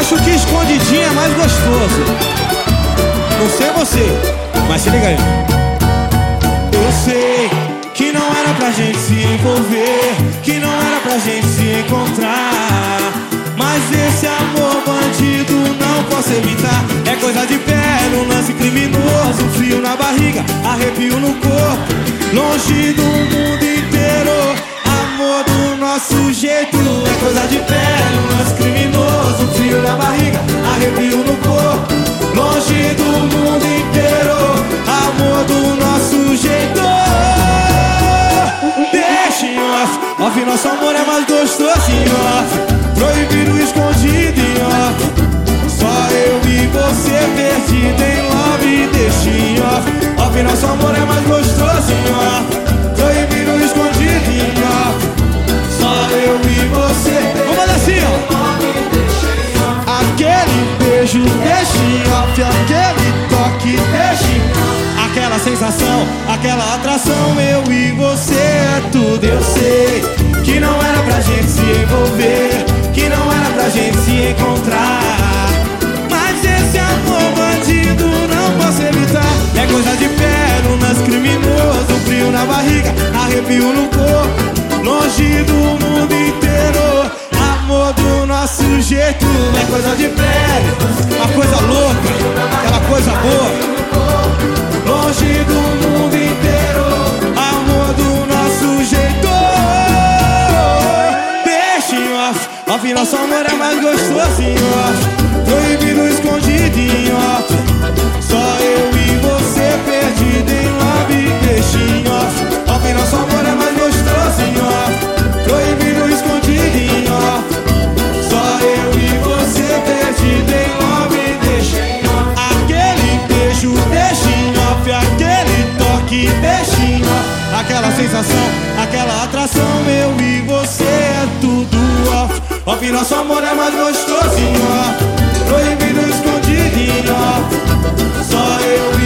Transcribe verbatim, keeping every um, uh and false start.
acho que escondidinho é mais gostoso. Não sei você, mas se liga aí. Eu sei que não era pra gente se envolver, que não era pra gente se encontrar, mas esse amor bandido não posso evitar. É coisa de pé, no lance criminoso, frio na barriga, arrepio no corpo, longe do mundo inteiro, amor do nosso jeito. É coisa de pé, no lance criminoso, frio na barriga, arrepio no corpo, longe do mundo inteiro, amor do nosso jeito. Deixa em off, off, nosso amor é mais gostoso em off, proibido, escondido em off, só eu e você perdido em love. Deixa em off, off, nosso amor é mais gostoso em off, proibido, escondido em off, só eu e você. Vamos fazer assim, ó. Aquele beijo, deixa em off, aquele toque, deixa em off, aquela sensação, aquela atração, eu e você é tudo. Eu sei que não era pra gente se envolver, que não era pra gente se encontrar, mas esse amor bandido não posso evitar. É coisa de pé, no lance criminoso, frio na barriga, arrepio no corpo, longe do mundo inteiro, amor do nosso jeito. É coisa de pé, uma coisa louca, aquela coisa boa, longe do mundo inteiro, amor do nosso jeito. Deixa em off, off, nosso amor é mais gostoso em off, proibido, escondido em off, só eu e você perdido em love. Deixa em off, off, nosso amor é mais gostoso em off, proibido, escondido em off, só eu e você perdido em love. Deixa em off, aquele beijo, deixa em off, aquele toque, deixa em off, aquela sensação, aquela atração, eu e você é tudo off. Off, nosso amor é mais gostoso em off, proibido, escondido em off, só eu